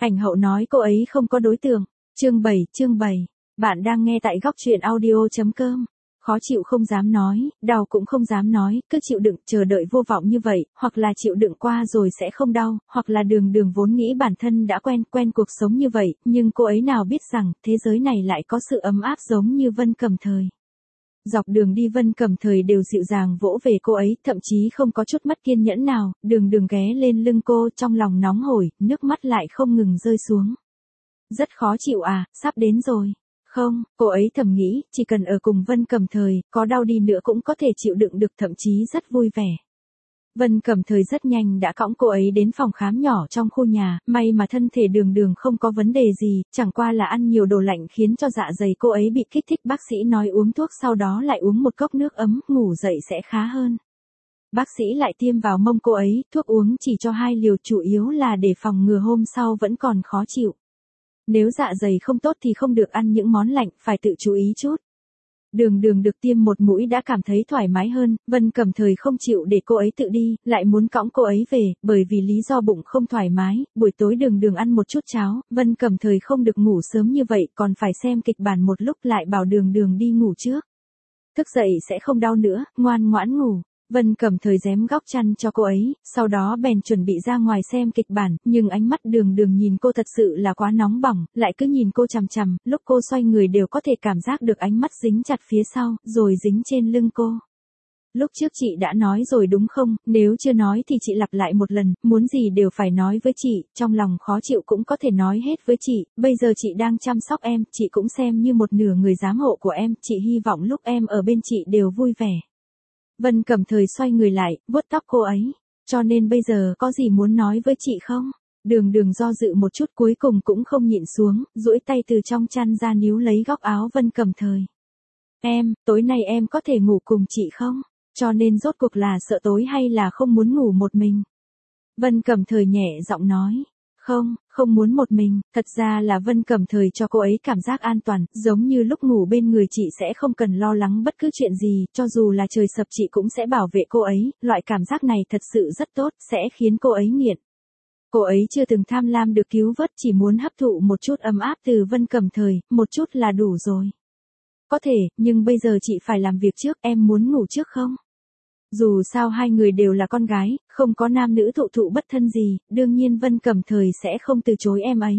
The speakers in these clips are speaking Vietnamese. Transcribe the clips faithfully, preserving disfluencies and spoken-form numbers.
Ảnh hậu nói cô ấy không có đối tượng. Chương bảy, chương bảy. Bạn đang nghe tại góc truyện audio.com. Khó chịu không dám nói, đau cũng không dám nói, cứ chịu đựng, chờ đợi vô vọng như vậy, hoặc là chịu đựng qua rồi sẽ không đau, hoặc là đường đường vốn nghĩ bản thân đã quen, quen cuộc sống như vậy, nhưng cô ấy nào biết rằng, thế giới này lại có sự ấm áp giống như Vân Cẩm Thời. Dọc đường đi Vân Cẩm Thời đều dịu dàng vỗ về cô ấy, thậm chí không có chút mất kiên nhẫn nào, đường đường ghé lên lưng cô, trong lòng nóng hổi, nước mắt lại không ngừng rơi xuống. Rất khó chịu à, sắp đến rồi. Không, cô ấy thầm nghĩ, chỉ cần ở cùng Vân Cẩm Thời, có đau đi nữa cũng có thể chịu đựng được, thậm chí rất vui vẻ. Vân Cẩm Thời rất nhanh đã cõng cô ấy đến phòng khám nhỏ trong khu nhà, may mà thân thể đường đường không có vấn đề gì, chẳng qua là ăn nhiều đồ lạnh khiến cho dạ dày cô ấy bị kích thích, bác sĩ nói uống thuốc sau đó lại uống một cốc nước ấm, ngủ dậy sẽ khá hơn. Bác sĩ lại tiêm vào mông cô ấy, thuốc uống chỉ cho hai liều, chủ yếu là để phòng ngừa hôm sau vẫn còn khó chịu. Nếu dạ dày không tốt thì không được ăn những món lạnh, phải tự chú ý chút. Đường đường được tiêm một mũi đã cảm thấy thoải mái hơn, Vân Cẩm Thời không chịu để cô ấy tự đi, lại muốn cõng cô ấy về, bởi vì lý do bụng không thoải mái, buổi tối đường đường ăn một chút cháo, Vân Cẩm Thời không được ngủ sớm như vậy, còn phải xem kịch bản một lúc, lại bảo đường đường đi ngủ trước. Thức dậy sẽ không đau nữa, ngoan ngoãn ngủ. Vân Cẩm Thời rém góc chăn cho cô ấy, sau đó bèn chuẩn bị ra ngoài xem kịch bản, nhưng ánh mắt đường đường nhìn cô thật sự là quá nóng bỏng, lại cứ nhìn cô chằm chằm, lúc cô xoay người đều có thể cảm giác được ánh mắt dính chặt phía sau, rồi dính trên lưng cô. Lúc trước chị đã nói rồi đúng không, nếu chưa nói thì chị lặp lại một lần, muốn gì đều phải nói với chị, trong lòng khó chịu cũng có thể nói hết với chị, bây giờ chị đang chăm sóc em, chị cũng xem như một nửa người giám hộ của em, chị hy vọng lúc em ở bên chị đều vui vẻ. Vân Cẩm Thời xoay người lại, vuốt tóc cô ấy. Cho nên bây giờ có gì muốn nói với chị không? Đường đường do dự một chút cuối cùng cũng không nhịn xuống, duỗi tay từ trong chăn ra níu lấy góc áo Vân Cẩm Thời. Em, tối nay em có thể ngủ cùng chị không? Cho nên rốt cuộc là sợ tối hay là không muốn ngủ một mình? Vân Cẩm Thời nhẹ giọng nói. Không, không muốn một mình, thật ra là Vân Cẩm Thời cho cô ấy cảm giác an toàn, giống như lúc ngủ bên người chị sẽ không cần lo lắng bất cứ chuyện gì, cho dù là trời sập chị cũng sẽ bảo vệ cô ấy, loại cảm giác này thật sự rất tốt, sẽ khiến cô ấy nghiện. Cô ấy chưa từng tham lam được cứu vớt, chỉ muốn hấp thụ một chút ấm áp từ Vân Cẩm Thời, một chút là đủ rồi. Có thể, nhưng bây giờ chị phải làm việc trước, em muốn ngủ trước không? Dù sao hai người đều là con gái, không có nam nữ thụ thụ bất thân gì, đương nhiên Vân Cẩm Thời sẽ không từ chối em ấy.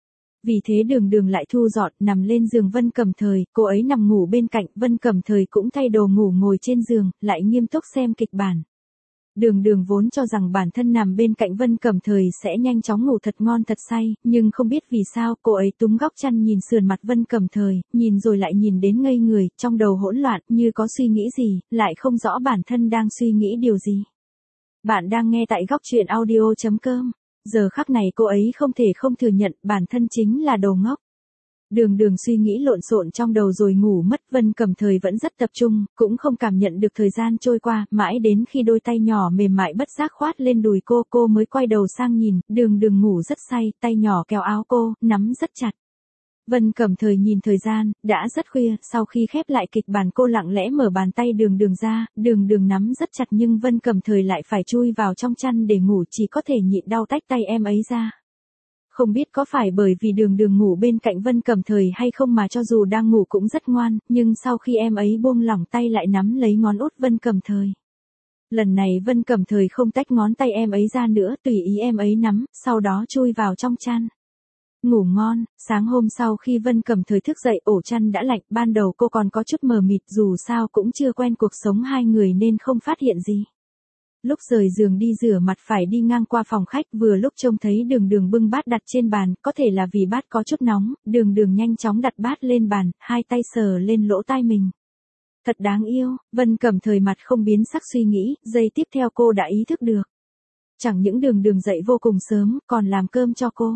Vì thế đường đường lại thu dọn, nằm lên giường Vân Cẩm Thời, cô ấy nằm ngủ bên cạnh, Vân Cẩm Thời cũng thay đồ ngủ ngồi trên giường, lại nghiêm túc xem kịch bản. Đường đường vốn cho rằng bản thân nằm bên cạnh Vân Cẩm Thời sẽ nhanh chóng ngủ thật ngon thật say, nhưng không biết vì sao cô ấy túm góc chăn nhìn sườn mặt Vân Cẩm Thời, nhìn rồi lại nhìn đến ngây người, trong đầu hỗn loạn, như có suy nghĩ gì, lại không rõ bản thân đang suy nghĩ điều gì. Bạn đang nghe tại góc truyện audio.com. Giờ khắc này cô ấy không thể không thừa nhận bản thân chính là đồ ngốc. Đường đường suy nghĩ lộn xộn trong đầu rồi ngủ mất, Vân Cẩm Thời vẫn rất tập trung, cũng không cảm nhận được thời gian trôi qua, mãi đến khi đôi tay nhỏ mềm mại bất giác khoát lên đùi cô, cô mới quay đầu sang nhìn, đường đường ngủ rất say, tay nhỏ kéo áo cô, nắm rất chặt. Vân Cẩm Thời nhìn thời gian, đã rất khuya, sau khi khép lại kịch bản cô lặng lẽ mở bàn tay đường đường ra, đường đường nắm rất chặt nhưng Vân Cẩm Thời lại phải chui vào trong chăn để ngủ, chỉ có thể nhịn đau tách tay em ấy ra. Không biết có phải bởi vì đường đường ngủ bên cạnh Vân Cẩm Thời hay không mà cho dù đang ngủ cũng rất ngoan, nhưng sau khi em ấy buông lỏng tay lại nắm lấy ngón út Vân Cẩm Thời. Lần này Vân Cẩm Thời không tách ngón tay em ấy ra nữa, tùy ý em ấy nắm, sau đó chui vào trong chăn. Ngủ ngon, sáng hôm sau khi Vân Cẩm Thời thức dậy ổ chăn đã lạnh, ban đầu cô còn có chút mờ mịt, dù sao cũng chưa quen cuộc sống hai người nên không phát hiện gì. Lúc rời giường đi rửa mặt phải đi ngang qua phòng khách, vừa lúc trông thấy đường đường bưng bát đặt trên bàn, có thể là vì bát có chút nóng, đường đường nhanh chóng đặt bát lên bàn, hai tay sờ lên lỗ tai mình. Thật đáng yêu, Vân Cẩm Thời mặt không biến sắc suy nghĩ, giây tiếp theo cô đã ý thức được. Chẳng những đường đường dậy vô cùng sớm, còn làm cơm cho cô.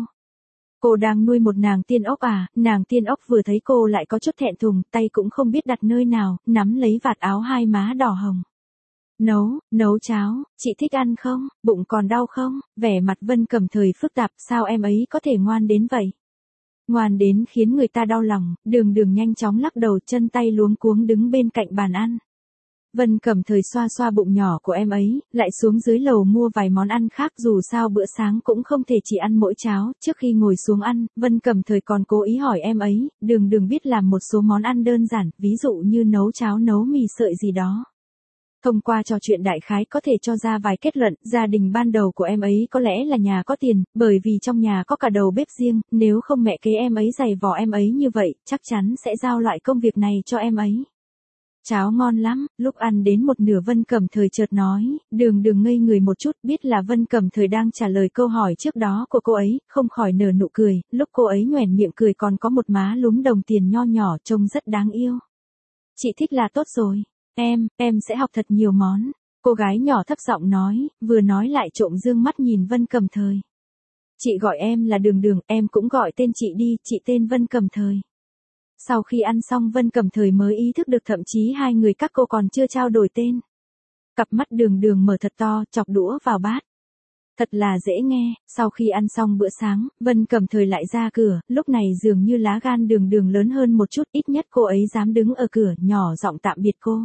Cô đang nuôi một nàng tiên ốc à, nàng tiên ốc vừa thấy cô lại có chút thẹn thùng, tay cũng không biết đặt nơi nào, nắm lấy vạt áo hai má đỏ hồng. Nấu, nấu cháo, chị thích ăn không, bụng còn đau không, vẻ mặt Vân Cẩm Thời phức tạp, sao em ấy có thể ngoan đến vậy? Ngoan đến khiến người ta đau lòng, đường đường nhanh chóng lắc đầu, chân tay luống cuống đứng bên cạnh bàn ăn. Vân Cẩm Thời xoa xoa bụng nhỏ của em ấy, lại xuống dưới lầu mua vài món ăn khác, dù sao bữa sáng cũng không thể chỉ ăn mỗi cháo. Trước khi ngồi xuống ăn, Vân Cẩm Thời còn cố ý hỏi em ấy, Đường Đường biết làm một số món ăn đơn giản, ví dụ như nấu cháo, nấu mì sợi gì đó. Thông qua trò chuyện đại khái có thể cho ra vài kết luận. Gia đình ban đầu của em ấy có lẽ là nhà có tiền, bởi vì trong nhà có cả đầu bếp riêng, nếu không mẹ kế em ấy giày vò em ấy như vậy, chắc chắn sẽ giao loại công việc này cho em ấy. Cháo ngon lắm. Lúc ăn đến một nửa Vân Cẩm Thời chợt nói, Đường Đường ngây người một chút, biết là Vân Cẩm Thời đang trả lời câu hỏi trước đó của cô ấy, không khỏi nở nụ cười. Lúc cô ấy nhoẻn miệng cười còn có một má lúm đồng tiền nho nhỏ, trông rất đáng yêu. Chị thích là tốt rồi. Em, em sẽ học thật nhiều món. Cô gái nhỏ thấp giọng nói, vừa nói lại trộm dương mắt nhìn Vân Cẩm Thời. Chị gọi em là Đường Đường, em cũng gọi tên chị đi, chị tên Vân Cẩm Thời. Sau khi ăn xong Vân Cẩm Thời mới ý thức được thậm chí hai người các cô còn chưa trao đổi tên. Cặp mắt Đường Đường mở thật to, chọc đũa vào bát. Thật là dễ nghe. Sau khi ăn xong bữa sáng, Vân Cẩm Thời lại ra cửa, lúc này dường như lá gan Đường Đường lớn hơn một chút, ít nhất cô ấy dám đứng ở cửa, nhỏ giọng tạm biệt cô.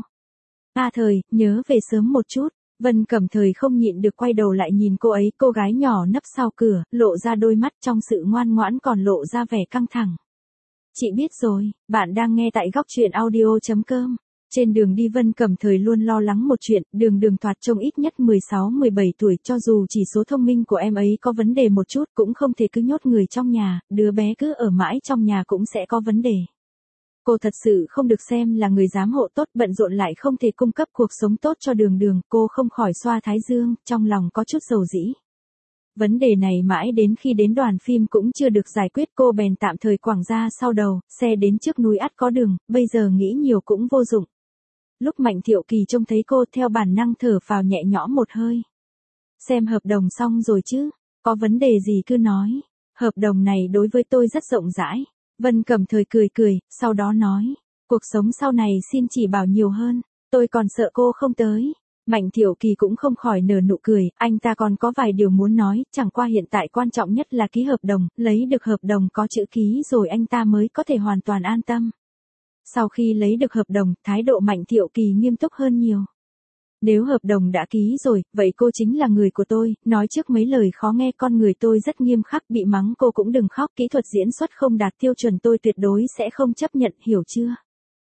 A Thời, nhớ về sớm một chút. Vân Cẩm Thời không nhịn được quay đầu lại nhìn cô ấy, cô gái nhỏ nấp sau cửa, lộ ra đôi mắt trong sự ngoan ngoãn còn lộ ra vẻ căng thẳng. Chị biết rồi, bạn đang nghe tại góc truyện audio chấm com. Trên đường đi Vân Cẩm Thời luôn lo lắng một chuyện, Đường Đường thoạt trông ít nhất mười sáu mười bảy tuổi, cho dù chỉ số thông minh của em ấy có vấn đề một chút cũng không thể cứ nhốt người trong nhà, đứa bé cứ ở mãi trong nhà cũng sẽ có vấn đề. Cô thật sự không được xem là người giám hộ tốt, bận rộn lại không thể cung cấp cuộc sống tốt cho Đường Đường, cô không khỏi xoa thái dương, trong lòng có chút dầu dĩ. Vấn đề này mãi đến khi đến đoàn phim cũng chưa được giải quyết, cô bèn tạm thời quẳng ra sau đầu, xe đến trước núi ắt có đường, bây giờ nghĩ nhiều cũng vô dụng. Lúc Mạnh Thiệu Kỳ trông thấy cô theo bản năng thở phào nhẹ nhõm một hơi. Xem hợp đồng xong rồi chứ, có vấn đề gì cứ nói, hợp đồng này đối với tôi rất rộng rãi. Vân Cẩm Thời cười cười, sau đó nói, cuộc sống sau này xin chỉ bảo nhiều hơn, tôi còn sợ cô không tới. Mạnh Thiệu Kỳ cũng không khỏi nở nụ cười, anh ta còn có vài điều muốn nói, chẳng qua hiện tại quan trọng nhất là ký hợp đồng, lấy được hợp đồng có chữ ký rồi anh ta mới có thể hoàn toàn an tâm. Sau khi lấy được hợp đồng, thái độ Mạnh Thiệu Kỳ nghiêm túc hơn nhiều. Nếu hợp đồng đã ký rồi, vậy cô chính là người của tôi, nói trước mấy lời khó nghe, con người tôi rất nghiêm khắc, bị mắng cô cũng đừng khóc, kỹ thuật diễn xuất không đạt tiêu chuẩn tôi tuyệt đối sẽ không chấp nhận, hiểu chưa?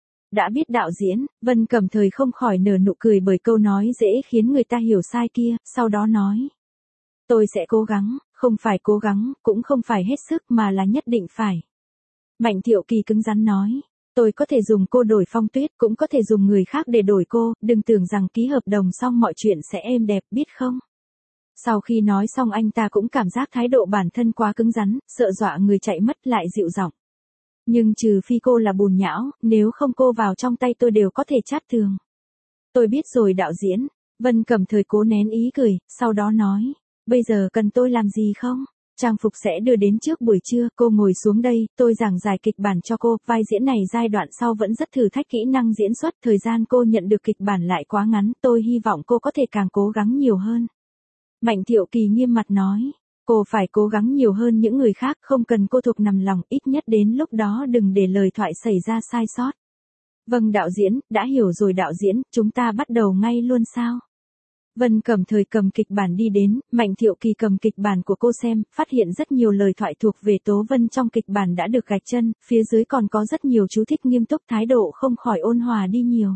Đã biết đạo diễn, Vân Cẩm Thời không khỏi nở nụ cười bởi câu nói dễ khiến người ta hiểu sai kia, sau đó nói. Tôi sẽ cố gắng, không phải cố gắng, cũng không phải hết sức mà là nhất định phải. Mạnh Thiệu Kỳ cứng rắn nói. Tôi có thể dùng cô đổi Phong Tuyết, cũng có thể dùng người khác để đổi cô, đừng tưởng rằng ký hợp đồng xong mọi chuyện sẽ êm đẹp, biết không? Sau khi nói xong anh ta cũng cảm giác thái độ bản thân quá cứng rắn, sợ dọa người chạy mất, lại dịu giọng. Nhưng trừ phi cô là bùn nhão, nếu không cô vào trong tay tôi đều có thể chát tường. Tôi biết rồi đạo diễn. Vân Cẩm Thời cố nén ý cười, sau đó nói. Bây giờ cần tôi làm gì không? Trang phục sẽ đưa đến trước buổi trưa, cô ngồi xuống đây, tôi giảng giải kịch bản cho cô, vai diễn này giai đoạn sau vẫn rất thử thách kỹ năng diễn xuất, thời gian cô nhận được kịch bản lại quá ngắn, tôi hy vọng cô có thể càng cố gắng nhiều hơn. Mạnh Thiệu Kỳ nghiêm mặt nói, cô phải cố gắng nhiều hơn những người khác, không cần cô thuộc nằm lòng, ít nhất đến lúc đó đừng để lời thoại xảy ra sai sót. Vâng đạo diễn, đã hiểu rồi đạo diễn, chúng ta bắt đầu ngay luôn sao? Vân Cẩm Thời cầm kịch bản đi đến, Mạnh Thiệu Kỳ cầm kịch bản của cô xem, phát hiện rất nhiều lời thoại thuộc về Tố Vân trong kịch bản đã được gạch chân, phía dưới còn có rất nhiều chú thích nghiêm túc, thái độ không khỏi ôn hòa đi nhiều.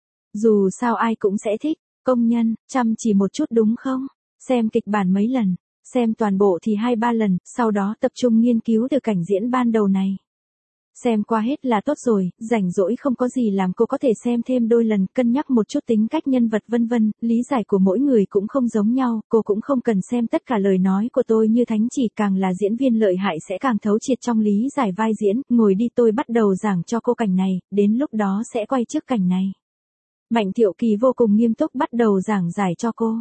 Dù sao ai cũng sẽ thích, công nhân, chăm chỉ một chút đúng không? Xem kịch bản mấy lần, xem toàn bộ thì hai ba lần, sau đó tập trung nghiên cứu từ cảnh diễn ban đầu này. Xem qua hết là tốt rồi, rảnh rỗi không có gì làm cô có thể xem thêm đôi lần, cân nhắc một chút tính cách nhân vật vân vân, lý giải của mỗi người cũng không giống nhau, cô cũng không cần xem tất cả lời nói của tôi như thánh chỉ, càng là diễn viên lợi hại sẽ càng thấu triệt trong lý giải vai diễn, ngồi đi tôi bắt đầu giảng cho cô cảnh này, đến lúc đó sẽ quay trước cảnh này. Mạnh Thiệu Kỳ vô cùng nghiêm túc bắt đầu giảng giải cho cô.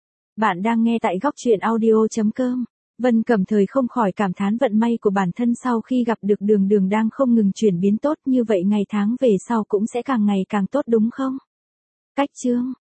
Bạn đang nghe tại góc truyện audio chấm com. Vân Cẩm Thời không khỏi cảm thán vận may của bản thân sau khi gặp được Đường Đường đang không ngừng chuyển biến tốt, như vậy ngày tháng về sau cũng sẽ càng ngày càng tốt đúng không? Cách chương